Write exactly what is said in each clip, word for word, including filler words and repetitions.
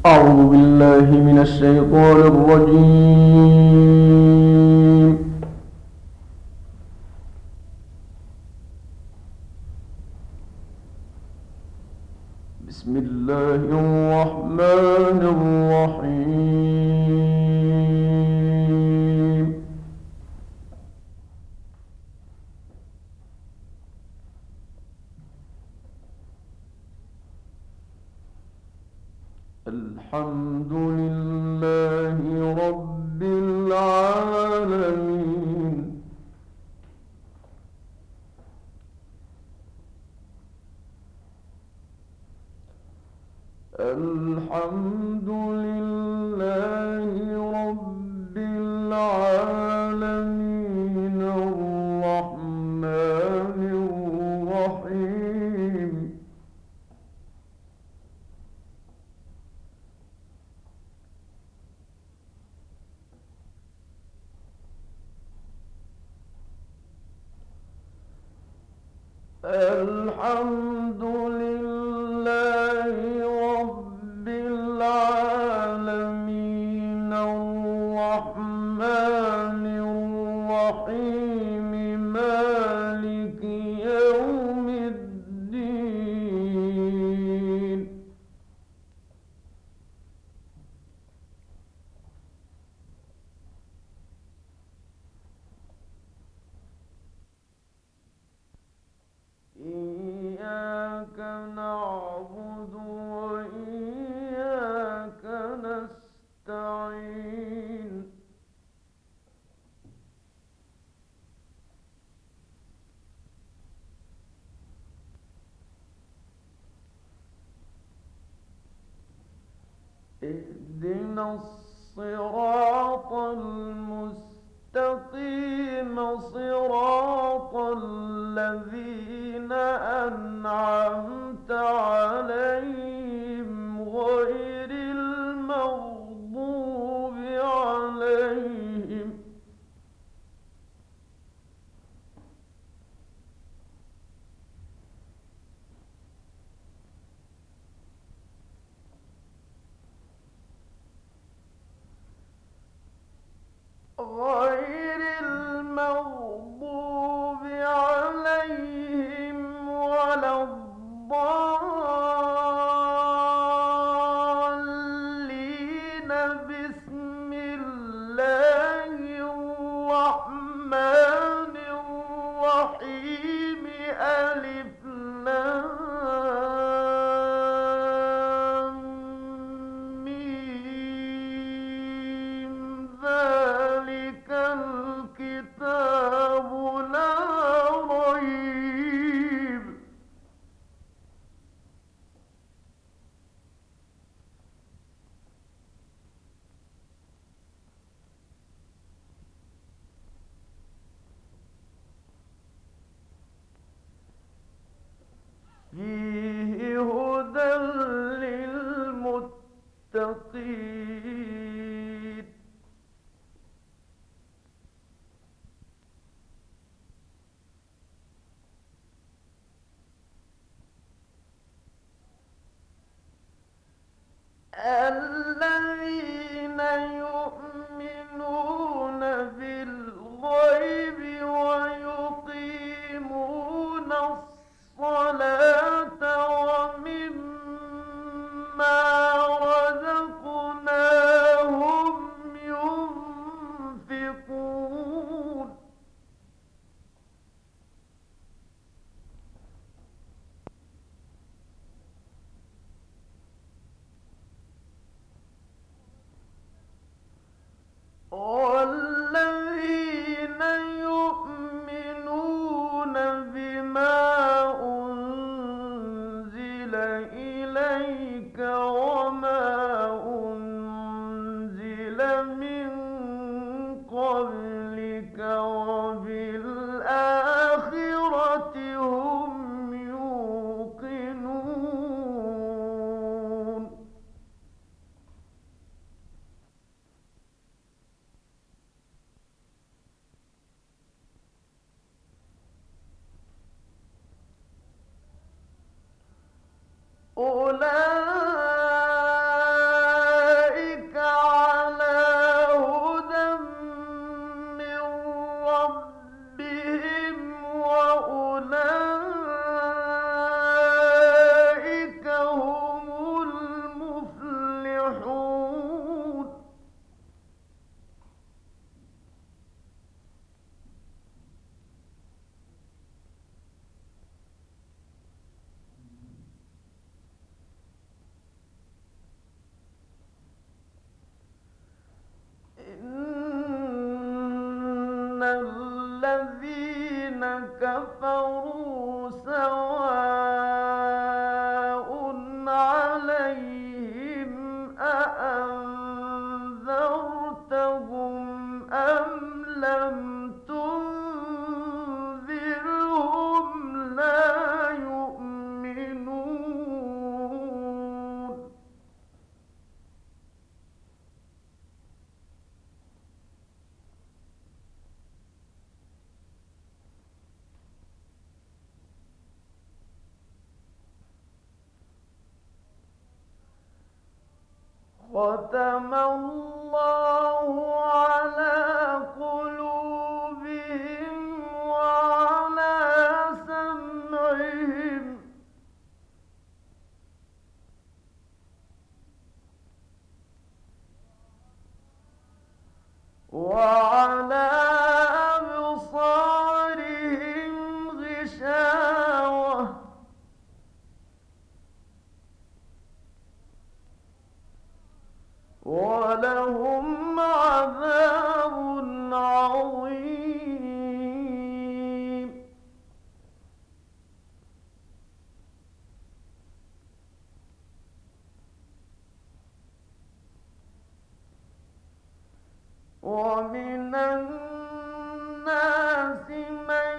أعوذ بالله من الشيطان الرجيم. بسم الله الرحمن الرحيم. الحمد لله رب العالمين. الحمد لله رب العالمين الرحمن الرحيم الحمد لله رب العالمين الرحمن الرحيم مالك يوم الدين. إياك نعبد وإياك نستعين. اهدنا الصراط المستقيم صراط الذين أنعمت عليهم غير المغضوب عليهم غير المغضوب عليهم ولا الضالين. بسم الله الرحمن الرحيم. ألف لام ميم ذلك الكتاب لا ريب فيه هدى للمتقين. الذين يؤمنون بالغيب ويقيمون الصلاة ومما رزقناهم ينفقون. والذين يؤمنون بما أنزل إليك وما أنزل من قبلك وبالآخرة هم يوقنون. أولئك ختم الله على قلوبهم وعلى سمعهم وعلى أبصارهم غشاوة ولهم عذاب عظيم. ومن الناس من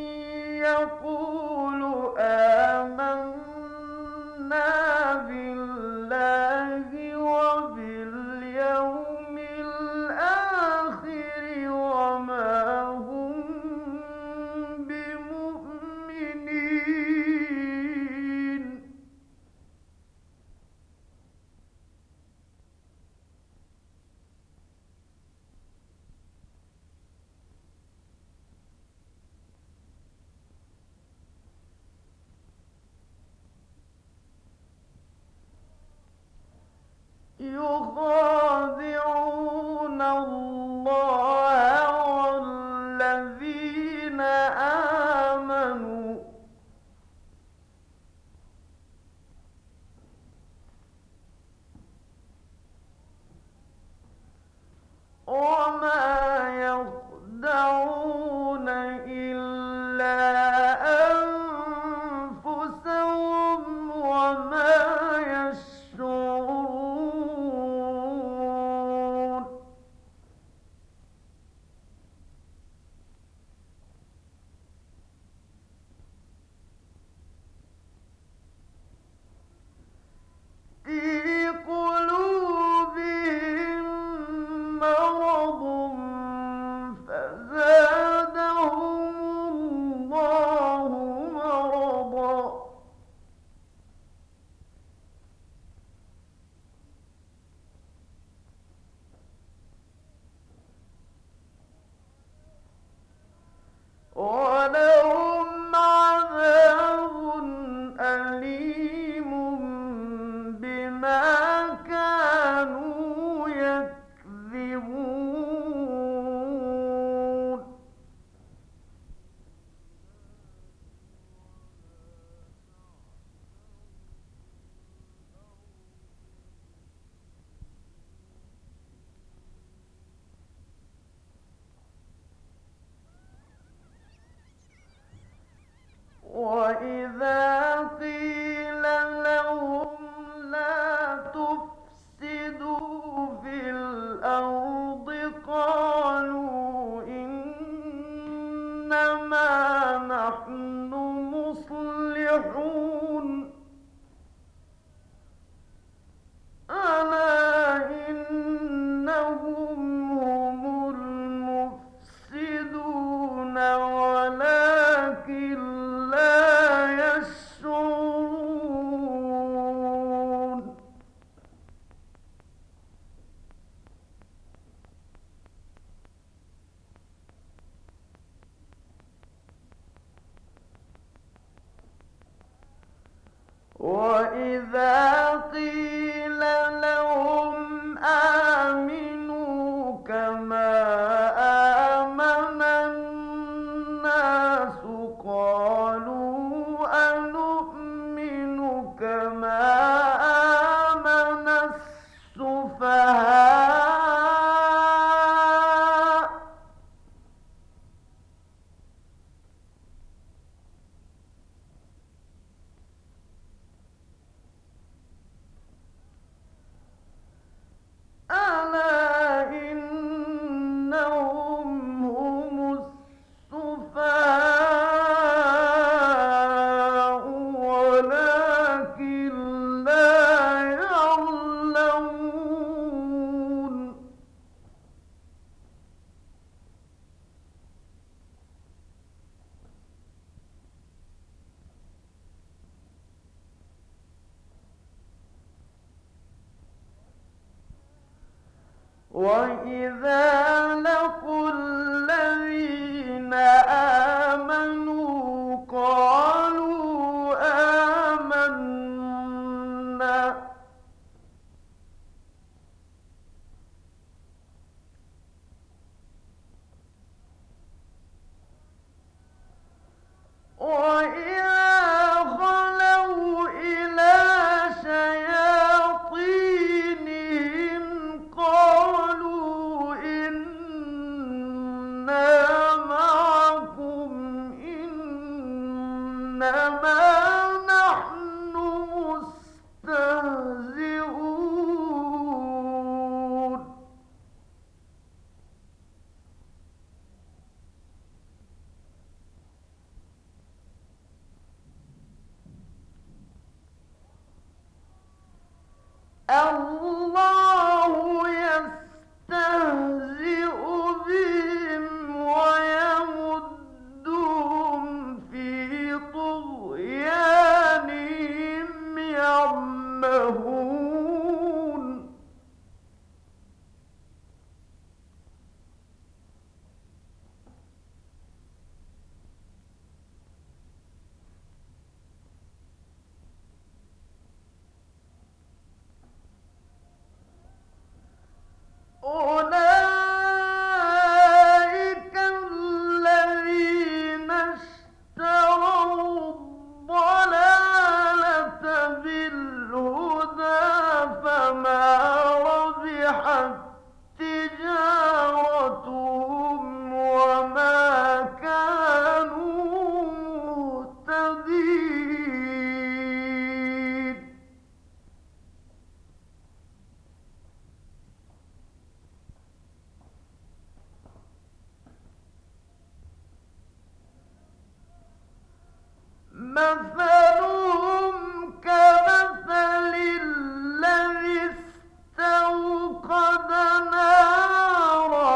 يقول آمنا بالله وباليوم الآخر وما هم بمؤمنين. يخادعون الله والذين آمنوا وما يخدعون إلا أنفسهم وما يشعرون. في قلوبهم مرض فزادهم الله مرضا ولهم عذاب أليم بما كانوا يكذبون. وإذا قيل لهم لا تفسدوا في الأرض قالوا إنما نحن مصلحون ألا إنهم هم المفسدون ولكن لا يشعرون. وإذا قيل لهم آمنوا كما آمن الناس قالوا أنؤمن كما آمن السفهاء وَإِذَا لَقُوا الَّذِينَ آمَنُوا قَالُوا آمَنَّا وَإِذَا خَلَوْا إِلَىٰ شَيَاطِينِهِمْ قَالُوا إِنَّا مَعَكُمْ إِنَّمَا نَحْنُ مُسْتَهْزِئُونَ اللَّهُ يَسْتَهْزِئُ بِهِمْ وَيَمُدُّهُمْ فِي طُغْيَانِهِمْ يَعْمَهُونَ أُولَٰئِكَ الَّذِينَ اشْتَرَوُا الضَّلَالَةَ بِالْهُدَىٰ فَمَا رَبِحَت تِّجَارَتُهُمْ وَمَا كَانُوا مُهْتَدِينَ مَثَلُهُمْ كَمَثَلِ الَّذِي اسْتَوْقَدَ نَارًا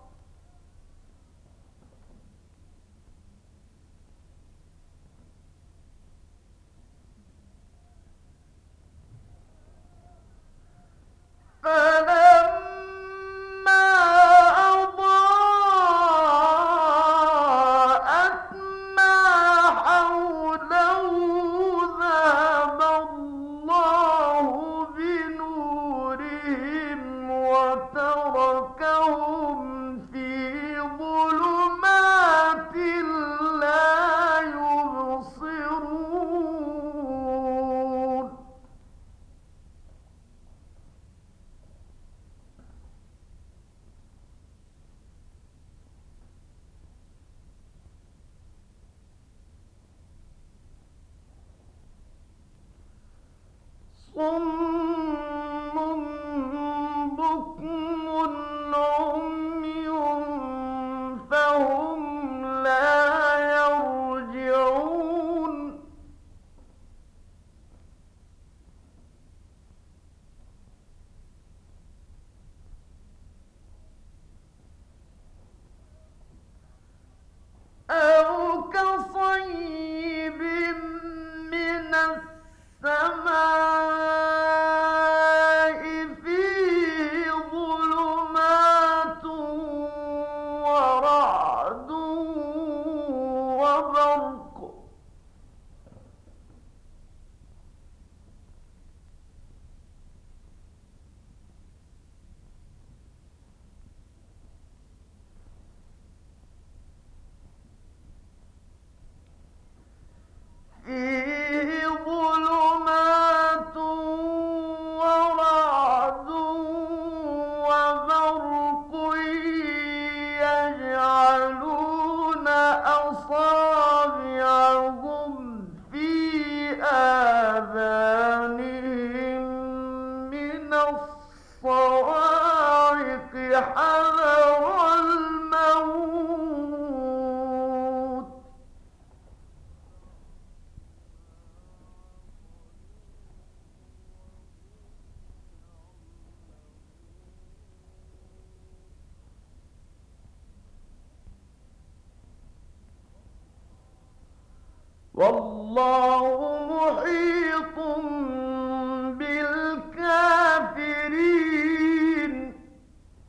فَلَمَّا أَضَاءَتْ مَا حَوْلَهُ ذَهَبَ اللَّهُ بِنُورِهِمْ وَتَرَكَهُمْ فِي ظُلُمَاتٍ لَّا يُبْصِرُونَ صُمٌّ بُكْمٌ عُمْيٌ فَهُمْ لَا يَرْجِعُونَ أَوْ كَصَيِّبٍ مِّنَ السَّمَاءِ فِيهِ ظُلُمَاتٌ وَرَعْدٌ وَبَرْقٌ فِيهِ ظُلُمَاتٌ وَرَعْدٌ وَبَرْقٌ يَجْعَلُونَ أَصَابِعَهُمْ فِي آذَانِهِم مِّنَ الصَّوَاعِقِ حَذَرَ الْمَوْتِ ۚ وَاللَّهُ مُحِيطٌ بِالْكَافِرِينَ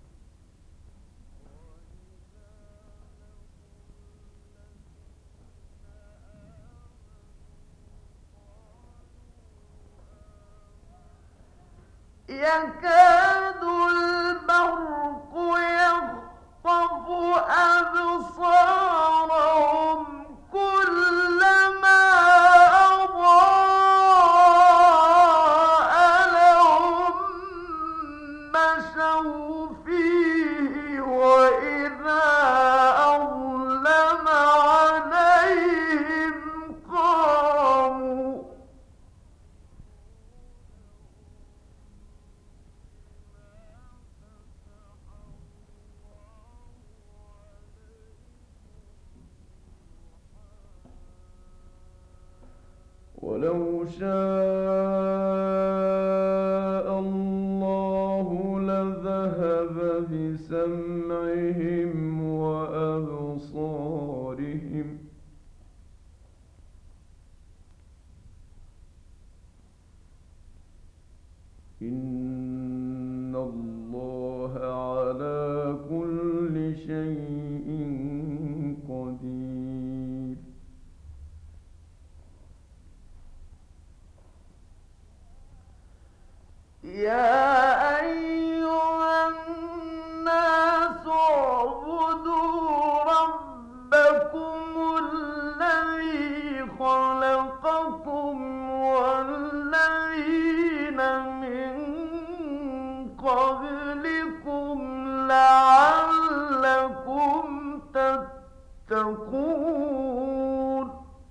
يكاد البرق يخطف أبصارهم كلما أضاء لهم مشوا فيه وإذا أظلم عليهم قاموا ولو شاء الله لذهب بسمعهم وأبصارهم إن الله على كل شيء قدير. يا أيها الناس اعبدوا ربكم الذي خلقكم والذين من قبلكم لعلكم تتقون.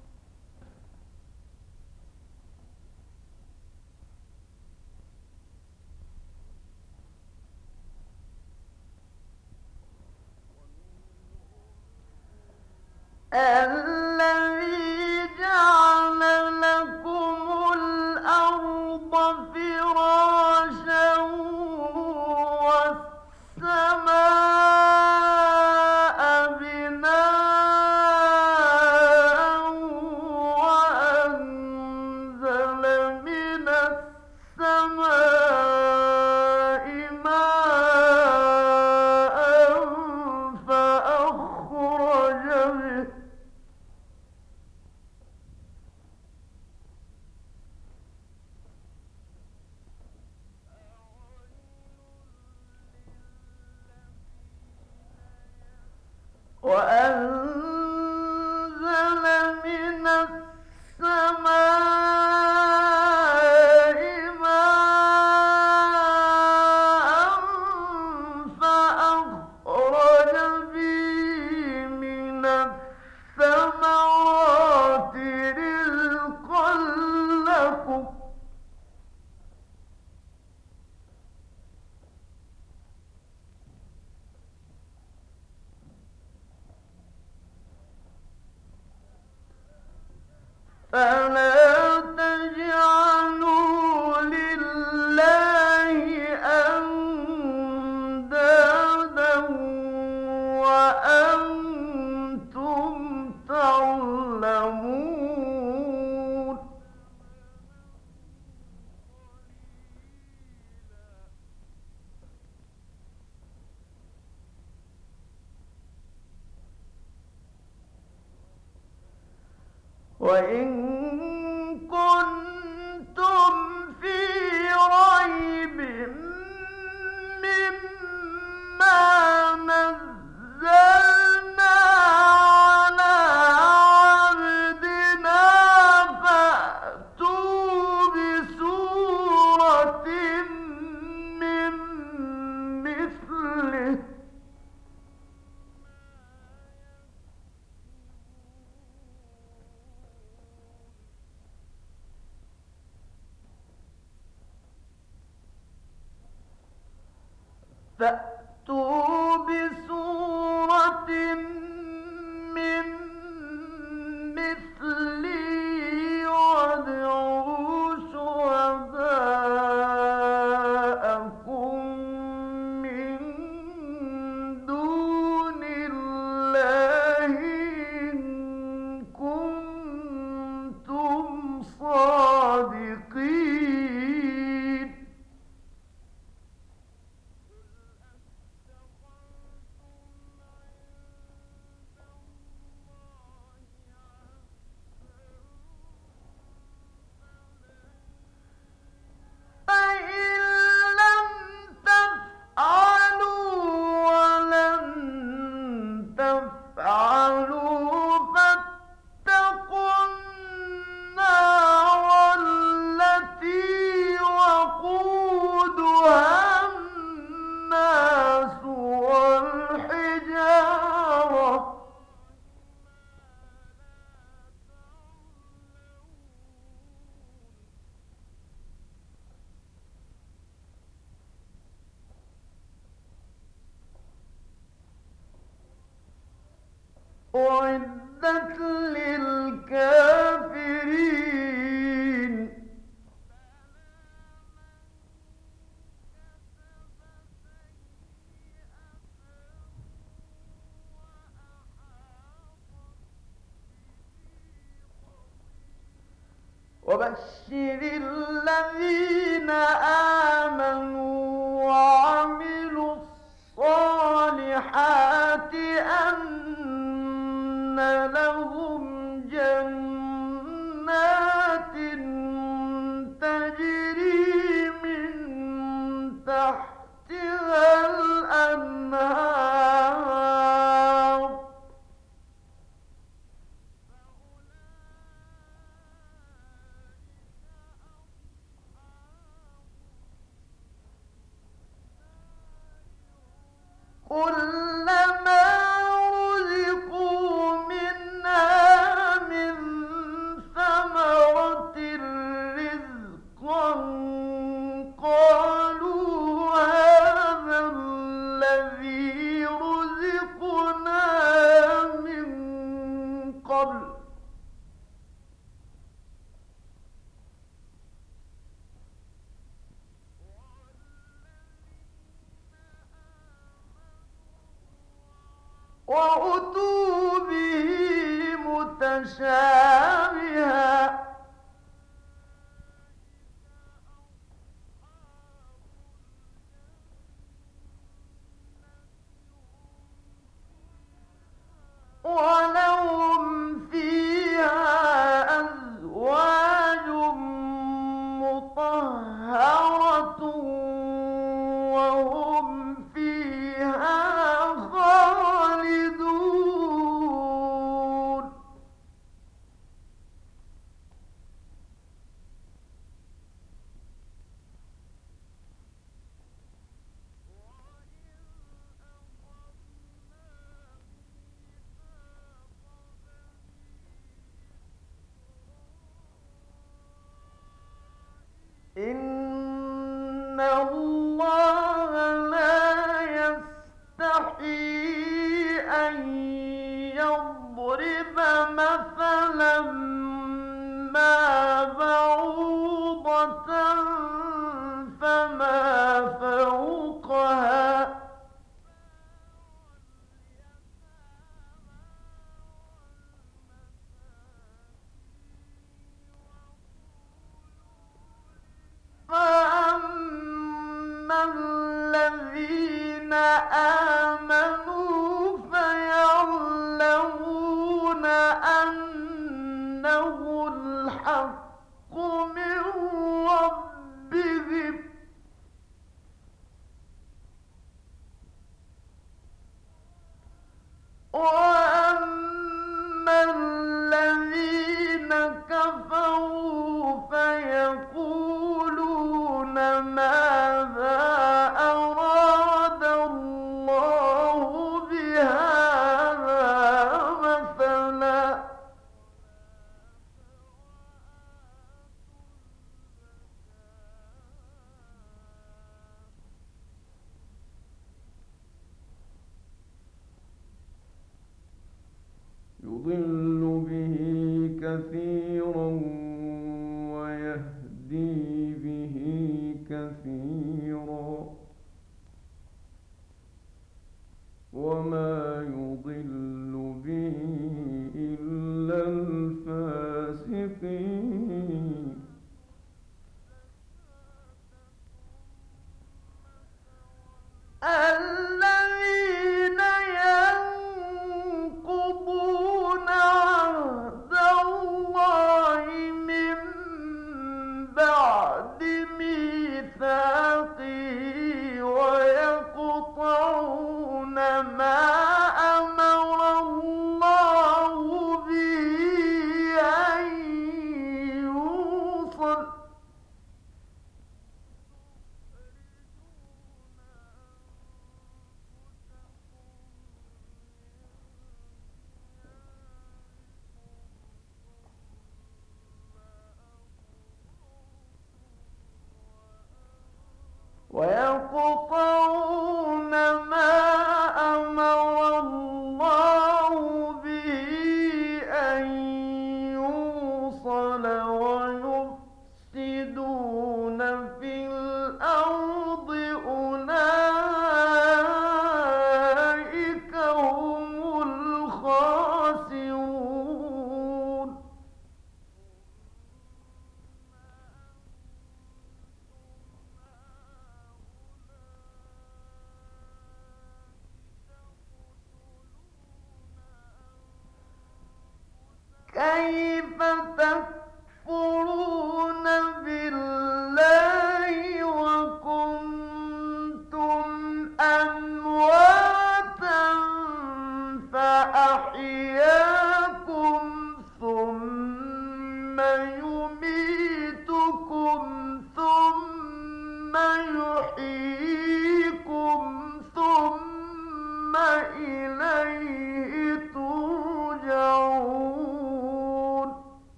الذي جعل لكم الأرض فراشا والسماء بناء وأنزل من السماء ماء فأخرج به وأنزل من السماء ماء فأخرج به من الثمرات رزقا لكم فلا تجعلوا لله أندادا وأنتم تعلمون. وإن كنتم في ريب مما نزلنا على عبدنا فأتوا بسورة من مثله فأتوا بسورة من مثله وادعوا شهداءكم من دون الله إن كنتم صادقين. أعدت للكافرين. وبشر الذين آمنوا وعملوا الصالحات أن لهم جنات تجري من تحتها الأنهار كلما رزقوا منها من ثمرة رزقا قالوا هذا الذي رزقنا من قبل وأتوا به متشابها ولهم فيها أزواج مطهرة وهم فيها خالدون. إن الله لا يستحيي أن يضرب مثلا ما بعوضة فما فوقها فأما الذين آمنوا فيعلمون أنه الحق من ربهم وأما الذين كفروا فيقولون ماذا أراد الله بهذا مثلا يضل به كثيرا ويهدي به كثيرا وما يضل به إلا الفاسقين. الذين ينقضون عهد الله من بعد ميثاقه ويقطعون ما أمر الله به أن يوصل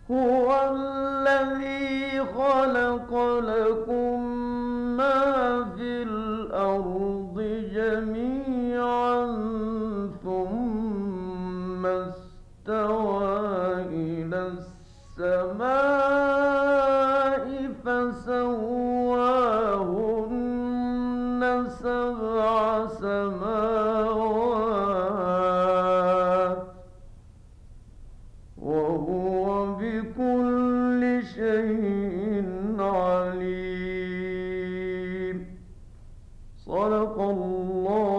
هو الذي خلق لكم ما في الأرض جميعا ثم استوى إلى السماء فسواهن سبع سماوات وهو بكل شيء عليم. صدق الله